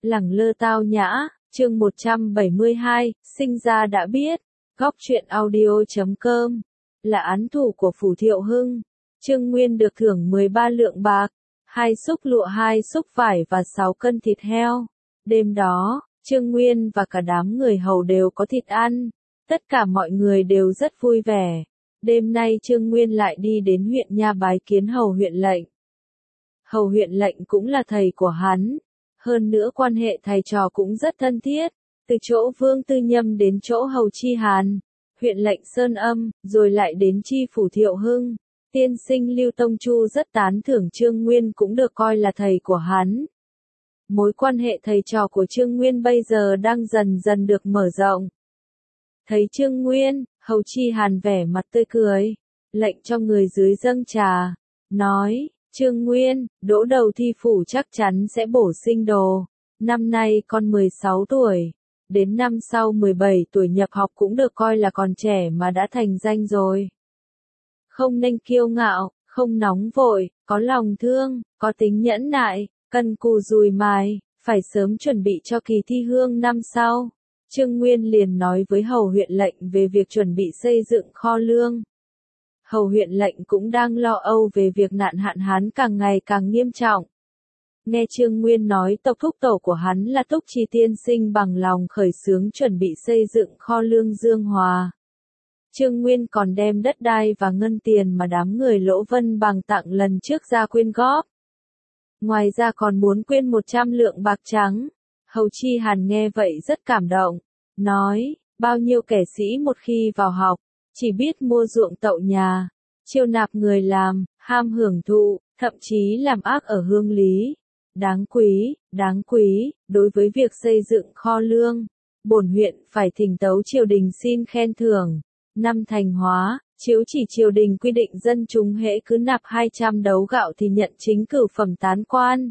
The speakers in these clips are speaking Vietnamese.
Lẳng lơ tao nhã, chương 172, sinh ra đã biết. Góc truyện audio.com là án thủ của Phủ Thiệu Hưng. Trương Nguyên được thưởng 13 lượng bạc, 2 xúc lụa, 2 xúc vải và 6 cân thịt heo. Đêm đó, Trương Nguyên và cả đám người hầu đều có thịt ăn. Tất cả mọi người đều rất vui vẻ. Đêm nay Trương Nguyên lại đi đến huyện Nha bái kiến hầu huyện lệnh. Hầu huyện lệnh cũng là thầy của hắn. Hơn nữa quan hệ thầy trò cũng rất thân thiết. Từ chỗ Vương Tư Nhâm đến chỗ Hầu Chi Hàn, huyện lệnh Sơn Âm, rồi lại đến chi phủ Thiệu Hưng. Tiên sinh Lưu Tông Chu rất tán thưởng Trương Nguyên, cũng được coi là thầy của hắn. Mối quan hệ thầy trò của Trương Nguyên bây giờ đang dần dần được mở rộng. Thấy Trương Nguyên, Hầu Chi Hàn vẻ mặt tươi cười, lệnh cho người dưới dâng trà, nói: Trương Nguyên, đỗ đầu thi phủ chắc chắn sẽ bổ sinh đồ. Năm nay con 16 tuổi, đến năm sau 17 tuổi nhập học cũng được coi là còn trẻ mà đã thành danh rồi. Không nên kiêu ngạo, không nóng vội, có lòng thương, có tính nhẫn nại, cần cù dùi mài, phải sớm chuẩn bị cho kỳ thi hương năm sau. Trương Nguyên liền nói với hầu huyện lệnh về việc chuẩn bị xây dựng kho lương. Hầu huyện lệnh cũng đang lo âu về việc nạn hạn hán càng ngày càng nghiêm trọng. Nghe Trương Nguyên nói tộc thúc tổ của hắn là Túc Trì tiên sinh bằng lòng khởi xướng chuẩn bị xây dựng kho lương Dương Hòa. Trương Nguyên còn đem đất đai và ngân tiền mà đám người Lỗ Vân Bằng tặng lần trước ra quyên góp. Ngoài ra còn muốn quyên 100 lượng bạc trắng. Hầu Chi Hàn nghe vậy rất cảm động, nói: bao nhiêu kẻ sĩ một khi vào học, chỉ biết mua ruộng tậu nhà, chiêu nạp người làm, ham hưởng thụ, thậm chí làm ác ở hương lý. Đáng quý, đối với việc xây dựng kho lương, bổn huyện phải thỉnh tấu triều đình xin khen thưởng. Năm thành hóa, chiếu chỉ triều đình quy định dân chúng hễ cứ nạp 200 đấu gạo thì nhận chính cửu phẩm tán quan.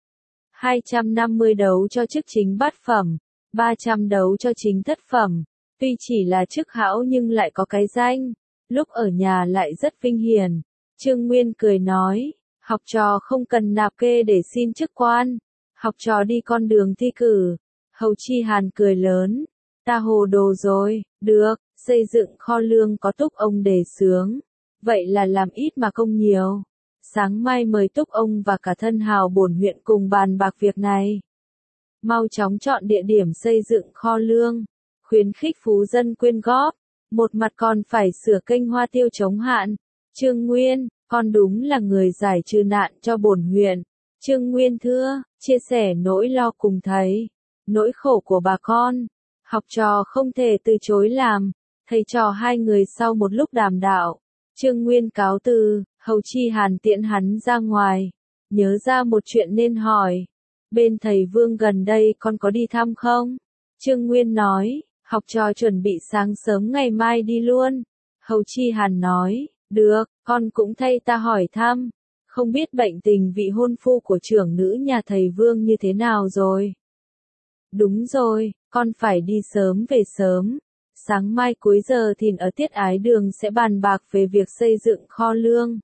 250 đấu cho chức chính bát phẩm, 300 đấu cho chính thất phẩm. Tuy chỉ là chức hão nhưng lại có cái danh, lúc ở nhà lại rất vinh hiển. Trương Nguyên cười nói: học trò không cần nạp kê để xin chức quan, học trò đi con đường thi cử. Hầu Chi Hàn cười lớn: ta hồ đồ rồi, được, xây dựng kho lương có Túc ông đề xướng, vậy là làm ít mà công nhiều. Sáng mai mời Túc ông và cả thân hào bổn huyện cùng bàn bạc việc này. Mau chóng chọn địa điểm xây dựng kho lương, khuyến khích phú dân quyên góp, một mặt còn phải sửa kênh hoa tiêu chống hạn. Trương Nguyên, con đúng là người giải trừ nạn cho bổn huyện. Trương Nguyên thưa, chia sẻ nỗi lo cùng thầy, nỗi khổ của bà con. Học trò không thể từ chối làm. Thầy trò hai người sau một lúc đàm đạo, Trương Nguyên cáo từ. Hầu Chi Hàn tiễn hắn ra ngoài, nhớ ra một chuyện nên hỏi: bên thầy Vương gần đây con có đi thăm không? Trương Nguyên nói: học trò chuẩn bị sáng sớm ngày mai đi luôn. Hầu Chi Hàn nói: được, con cũng thay ta hỏi thăm, không biết bệnh tình vị hôn phu của trưởng nữ nhà thầy Vương như thế nào rồi? Đúng rồi, con phải đi sớm về sớm. Sáng mai cuối giờ thìn ở Tiết Ái Đường sẽ bàn bạc về việc xây dựng kho lương.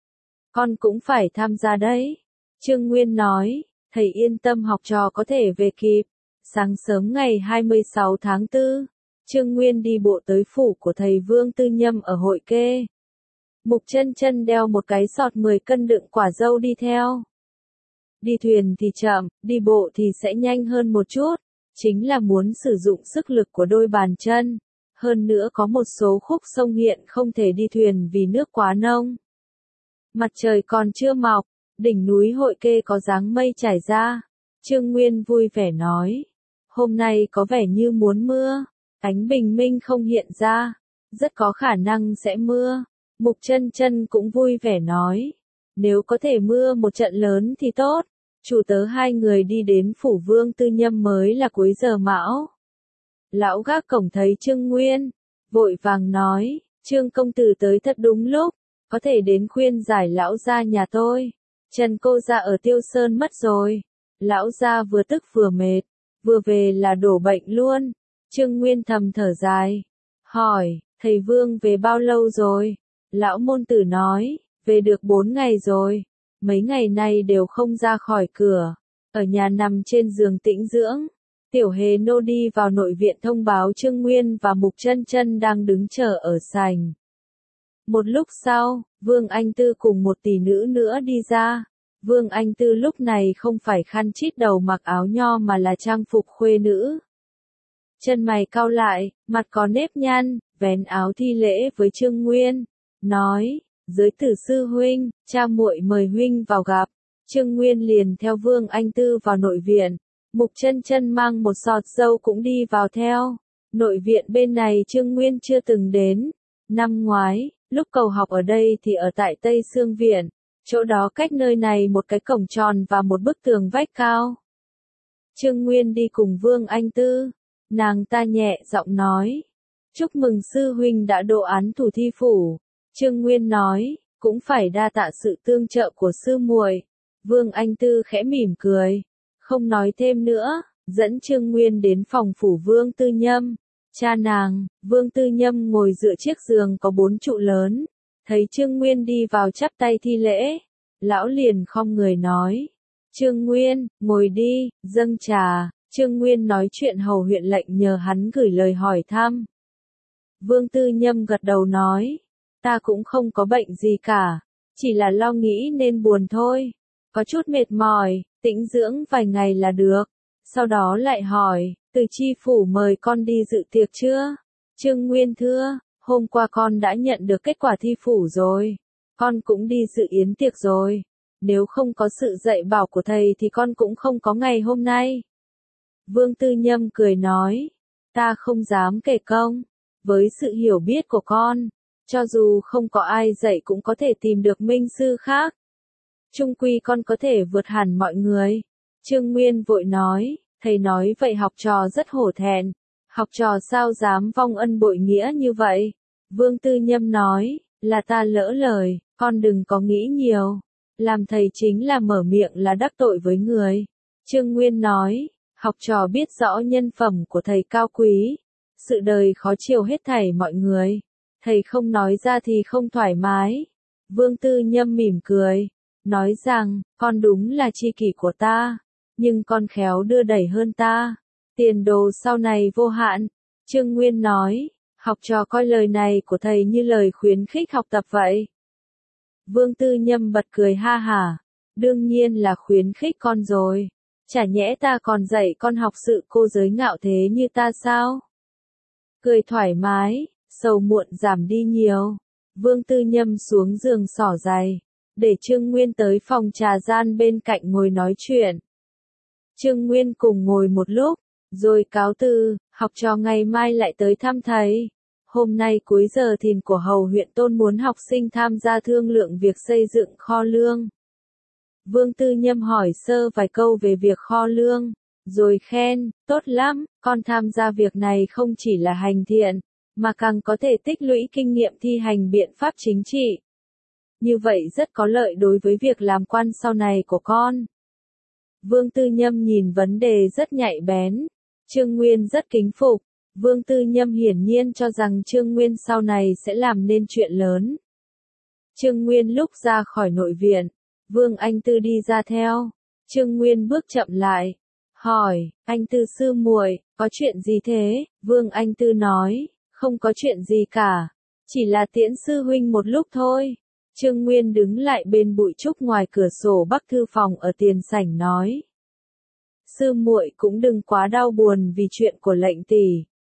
Con cũng phải tham gia đấy. Trương Nguyên nói: thầy yên tâm, học trò có thể về kịp. Sáng sớm ngày 26 tháng 4, Trương Nguyên đi bộ tới phủ của thầy Vương Tư Nhâm ở Hội Kê. Mục Chân Chân đeo một cái sọt 10 cân đựng quả dâu đi theo. Đi thuyền thì chậm, đi bộ thì sẽ nhanh hơn một chút, chính là muốn sử dụng sức lực của đôi bàn chân. Hơn nữa có một số khúc sông hiện không thể đi thuyền vì nước quá nông. Mặt trời còn chưa mọc, đỉnh núi Hội Kê có dáng mây trải ra. Trương Nguyên vui vẻ nói: hôm nay có vẻ như muốn mưa, ánh bình minh không hiện ra, rất có khả năng sẽ mưa. Mục Chân Chân cũng vui vẻ nói: nếu có thể mưa một trận lớn thì tốt. Chủ tớ hai người đi đến phủ Vương Tư Nhâm mới là cuối giờ mão. Lão gác cổng thấy Trương Nguyên, vội vàng nói: Trương công tử tới thật đúng lúc, có thể đến khuyên giải lão gia nhà tôi. Trần cô gia ở Tiêu Sơn mất rồi. Lão gia vừa tức vừa mệt, vừa về là đổ bệnh luôn. Trương Nguyên thầm thở dài, hỏi: thầy Vương về bao lâu rồi? Lão môn tử nói: về được 4 ngày rồi. Mấy ngày nay đều không ra khỏi cửa. Ở nhà nằm trên giường tĩnh dưỡng, Tiểu Hề Nô đi vào nội viện thông báo Trương Nguyên và Mục Chân Chân đang đứng chờ ở sảnh. Một lúc sau, Vương Anh Tư cùng một tỷ nữ nữa đi ra. Vương Anh Tư lúc này không phải khăn chít đầu mặc áo nho mà là trang phục khuê nữ. Chân mày cau lại, mặt có nếp nhăn, vén áo thi lễ với Trương Nguyên, nói, giới tử sư huynh, cha muội mời huynh vào gặp. Trương Nguyên liền theo Vương Anh Tư vào nội viện, Mục Chân Chân mang một sọt dâu cũng đi vào theo. Nội viện bên này Trương Nguyên chưa từng đến. Năm ngoái, lúc cầu học ở đây thì ở tại Tây Sương Viện, chỗ đó cách nơi này một cái cổng tròn và một bức tường vách cao. Trương Nguyên đi cùng Vương Anh Tư, nàng ta nhẹ giọng nói, chúc mừng sư huynh đã đỗ án thủ thi phủ. Trương Nguyên nói, cũng phải đa tạ sự tương trợ của sư muội. Vương Anh Tư khẽ mỉm cười, không nói thêm nữa, dẫn Trương Nguyên đến phòng phủ Vương Tư Nhâm. Cha nàng, Vương Tư Nhâm ngồi dựa chiếc giường có 4 trụ lớn, thấy Trương Nguyên đi vào chắp tay thi lễ, lão liền khom người nói, Trương Nguyên, ngồi đi, dâng trà. Trương Nguyên nói chuyện hầu huyện lệnh nhờ hắn gửi lời hỏi thăm. Vương Tư Nhâm gật đầu nói, ta cũng không có bệnh gì cả, chỉ là lo nghĩ nên buồn thôi, có chút mệt mỏi, tĩnh dưỡng vài ngày là được. Sau đó lại hỏi, Từ chi phủ mời con đi dự tiệc chưa? Trương Nguyên thưa, hôm qua con đã nhận được kết quả thi phủ rồi, con cũng đi dự yến tiệc rồi, nếu không có sự dạy bảo của thầy thì con cũng không có ngày hôm nay. Vương Tư Nhâm cười nói, ta không dám kể công, với sự hiểu biết của con, cho dù không có ai dạy cũng có thể tìm được minh sư khác. Chung quy con có thể vượt hẳn mọi người. Trương Nguyên vội nói, thầy nói vậy học trò rất hổ thẹn, học trò sao dám vong ân bội nghĩa như vậy. Vương Tư Nhâm nói, là ta lỡ lời, con đừng có nghĩ nhiều, làm thầy chính là mở miệng là đắc tội với người. Trương Nguyên nói, học trò biết rõ nhân phẩm của thầy cao quý, sự đời khó chiều hết thảy mọi người, thầy không nói ra thì không thoải mái. Vương Tư Nhâm mỉm cười, nói rằng, con đúng là tri kỷ của ta, nhưng con khéo đưa đẩy hơn ta, tiền đồ sau này vô hạn. Trương Nguyên nói, học trò coi lời này của thầy như lời khuyến khích học tập vậy. Vương Tư Nhâm bật cười ha hả, đương nhiên là khuyến khích con rồi, chả nhẽ ta còn dạy con học sự cô giới ngạo thế như ta sao? Cười thoải mái, sầu muộn giảm đi nhiều. Vương Tư Nhâm xuống giường xỏ giày, để Trương Nguyên tới phòng trà gian bên cạnh ngồi nói chuyện. Trương Nguyên cùng ngồi một lúc, rồi cáo từ, học trò ngày mai lại tới thăm thầy. Hôm nay cuối giờ thìn của hầu huyện Tôn muốn học sinh tham gia thương lượng việc xây dựng kho lương. Vương Tư Nhâm hỏi sơ vài câu về việc kho lương, rồi khen, tốt lắm, con tham gia việc này không chỉ là hành thiện, mà càng có thể tích lũy kinh nghiệm thi hành biện pháp chính trị. Như vậy rất có lợi đối với việc làm quan sau này của con. Vương Tư Nhâm nhìn vấn đề rất nhạy bén. Trương Nguyên rất kính phục. Vương Tư Nhâm hiển nhiên cho rằng Trương Nguyên sau này sẽ làm nên chuyện lớn. Trương Nguyên lúc ra khỏi nội viện, Vương Anh Tư đi ra theo. Trương Nguyên bước chậm lại, hỏi, anh Tư sư muội, có chuyện gì thế? Vương Anh Tư nói, không có chuyện gì cả, chỉ là tiễn sư huynh một lúc thôi. Trương Nguyên đứng lại bên bụi trúc ngoài cửa sổ bắc thư phòng ở tiền sảnh nói, sư muội cũng đừng quá đau buồn vì chuyện của lệnh tỷ.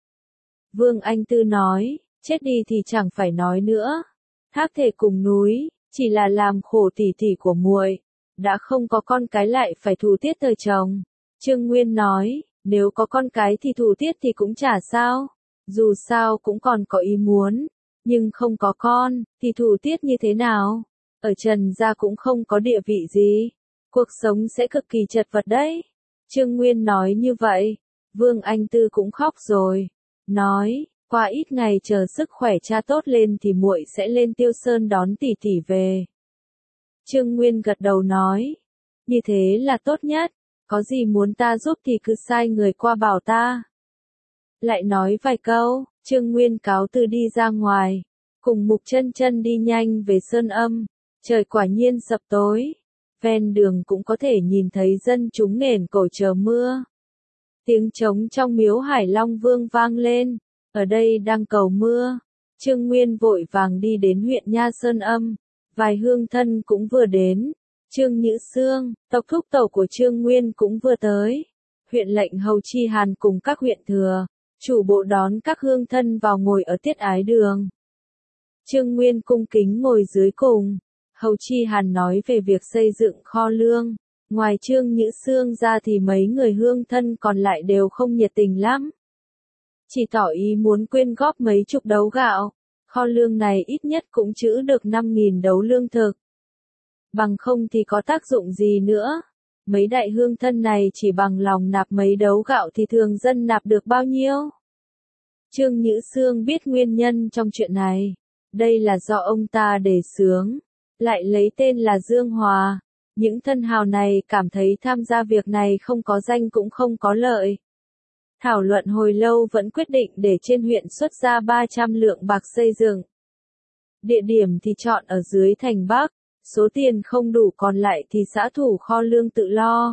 Vương Anh Tư nói, chết đi thì chẳng phải nói nữa, thác thể cùng núi, chỉ là làm khổ tỷ tỷ của muội, đã không có con cái lại phải thủ tiết thời chồng. Trương Nguyên nói, nếu có con cái thì thủ tiết thì cũng chả sao, dù sao cũng còn có ý muốn, nhưng không có con, thì thủ tiết như thế nào? Ở Trần gia cũng không có địa vị gì, cuộc sống sẽ cực kỳ chật vật đấy. Trương Nguyên nói như vậy, Vương Anh Tư cũng khóc rồi, nói, qua ít ngày chờ sức khỏe cha tốt lên thì muội sẽ lên Tiêu Sơn đón tỷ tỷ về. Trương Nguyên gật đầu nói, như thế là tốt nhất, có gì muốn ta giúp thì cứ sai người qua bảo ta. Lại nói vài câu, Trương Nguyên cáo từ đi ra ngoài, cùng Mục Chân Chân đi nhanh về Sơn Âm, trời quả nhiên sập tối. ven đường cũng có thể nhìn thấy dân chúng nghển cổ chờ mưa. Tiếng trống trong miếu Hải Long Vương vang lên, ở đây đang cầu mưa. Trương Nguyên vội vàng đi đến huyện Nha Sơn Âm, vài hương thân cũng vừa đến. Trương Nhữ Xương, tộc thúc tổ của Trương Nguyên cũng vừa tới. Huyện lệnh Hầu Chi Hàn cùng các huyện thừa, chủ bộ đón các hương thân vào ngồi ở tiết ái đường. Trương Nguyên cung kính ngồi dưới cùng. Hầu Chi Hàn nói về việc xây dựng kho lương. Ngoài Trương Nhữ Xương ra thì mấy người hương thân còn lại đều không nhiệt tình lắm. Chỉ tỏ ý muốn quyên góp mấy chục đấu gạo. Kho lương này ít nhất cũng trữ được 5.000 đấu lương thực. Bằng không thì có tác dụng gì nữa. Mấy đại hương thân này chỉ bằng lòng nạp mấy đấu gạo thì thường dân nạp được bao nhiêu? Trương Nhữ Xương biết nguyên nhân trong chuyện này. Đây là do ông ta đề xướng, lại lấy tên là Dương Hòa. Những thân hào này cảm thấy tham gia việc này không có danh cũng không có lợi. Thảo luận hồi lâu vẫn quyết định để trên huyện xuất ra 300 lượng bạc xây dựng. Địa điểm thì chọn ở dưới thành Bắc, số tiền không đủ còn lại thì xã thủ kho lương tự lo.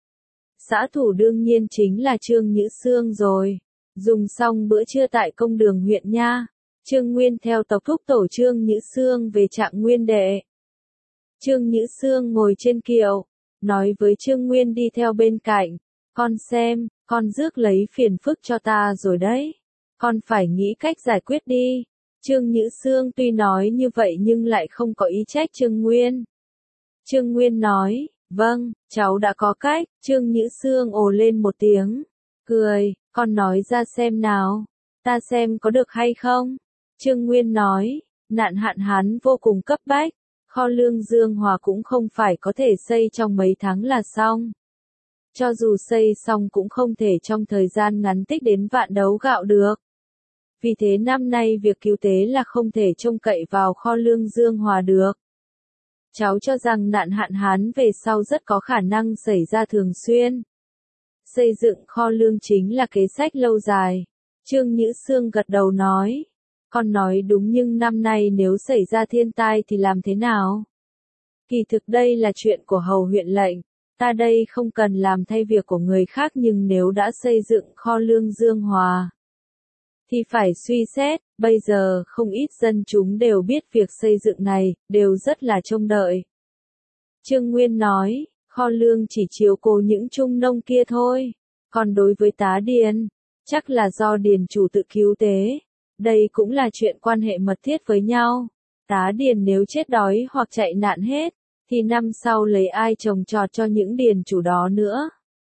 Xã thủ đương nhiên chính là Trương Nhữ Xương rồi. Dùng xong bữa trưa tại công đường huyện Nha, Trương Nguyên theo tộc thúc tổ Trương Nhữ Xương về Trạng Nguyên Đệ. Trương Nhữ Xương ngồi trên kiệu, nói với Trương Nguyên đi theo bên cạnh, con xem, con rước lấy phiền phức cho ta rồi đấy. Con phải nghĩ cách giải quyết đi. Trương Nhữ Xương tuy nói như vậy nhưng lại không có ý trách Trương Nguyên. Trương Nguyên nói, vâng, cháu đã có cách. Trương Nhữ Xương ồ lên một tiếng, cười, con nói ra xem nào, ta xem có được hay không. Trương Nguyên nói, nạn hạn hán vô cùng cấp bách, kho lương Dương Hòa cũng không phải có thể xây trong mấy tháng là xong. Cho dù xây xong cũng không thể trong thời gian ngắn tích đến vạn đấu gạo được. Vì thế năm nay việc cứu tế là không thể trông cậy vào kho lương Dương Hòa được. Cháu cho rằng nạn hạn hán về sau rất có khả năng xảy ra thường xuyên. Xây dựng kho lương chính là kế sách lâu dài. Trương Nhữ Xương gật đầu nói. Con nói đúng nhưng năm nay nếu xảy ra thiên tai thì làm thế nào? Kỳ thực đây là chuyện của hầu huyện lệnh. Ta đây không cần làm thay việc của người khác nhưng nếu đã xây dựng kho lương Dương Hòa thì phải suy xét, bây giờ không ít dân chúng đều biết việc xây dựng này, đều rất là trông đợi. Trương Nguyên nói, kho lương chỉ chiếu cố những trung nông kia thôi, còn đối với tá điền, chắc là do điền chủ tự cứu tế. Đây cũng là chuyện quan hệ mật thiết với nhau. Tá điền nếu chết đói hoặc chạy nạn hết, thì năm sau lấy ai trồng trọt cho những điền chủ đó nữa.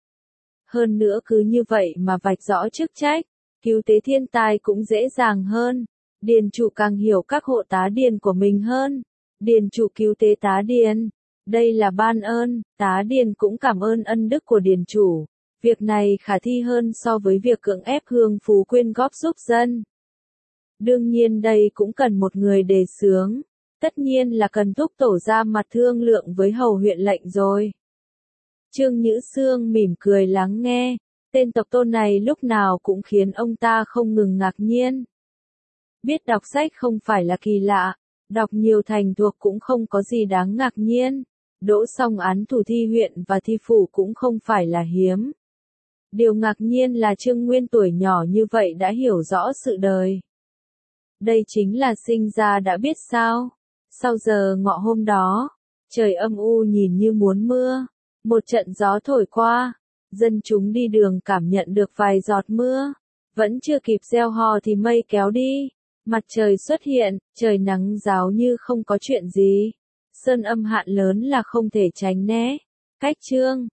Hơn nữa cứ như vậy mà vạch rõ chức trách, cứu tế thiên tai cũng dễ dàng hơn. Điền chủ càng hiểu các hộ tá điền của mình hơn. Điền chủ cứu tế tá điền. Đây là ban ơn, tá điền cũng cảm ơn ân đức của điền chủ. Việc này khả thi hơn so với việc cưỡng ép hương phú quyên góp giúp dân. Đương nhiên đây cũng cần một người đề xướng. Tất nhiên là cần thúc tổ ra mặt thương lượng với hầu huyện lệnh rồi. Trương Nhữ Xương mỉm cười lắng nghe. Tên tộc tôn này lúc nào cũng khiến ông ta không ngừng ngạc nhiên. Biết đọc sách không phải là kỳ lạ, đọc nhiều thành thuộc cũng không có gì đáng ngạc nhiên. Đỗ xong án thủ thi huyện và thi phủ cũng không phải là hiếm. Điều ngạc nhiên là Trương Nguyên tuổi nhỏ như vậy đã hiểu rõ sự đời. Đây chính là sinh ra đã biết sao. Sau giờ ngọ hôm đó, trời âm u nhìn như muốn mưa. Một trận gió thổi qua, dân chúng đi đường cảm nhận được vài giọt mưa. Vẫn chưa kịp gieo hò thì mây kéo đi. Mặt trời xuất hiện, trời nắng ráo như không có chuyện gì. Sơn âm hạn lớn là không thể tránh né. Cách chương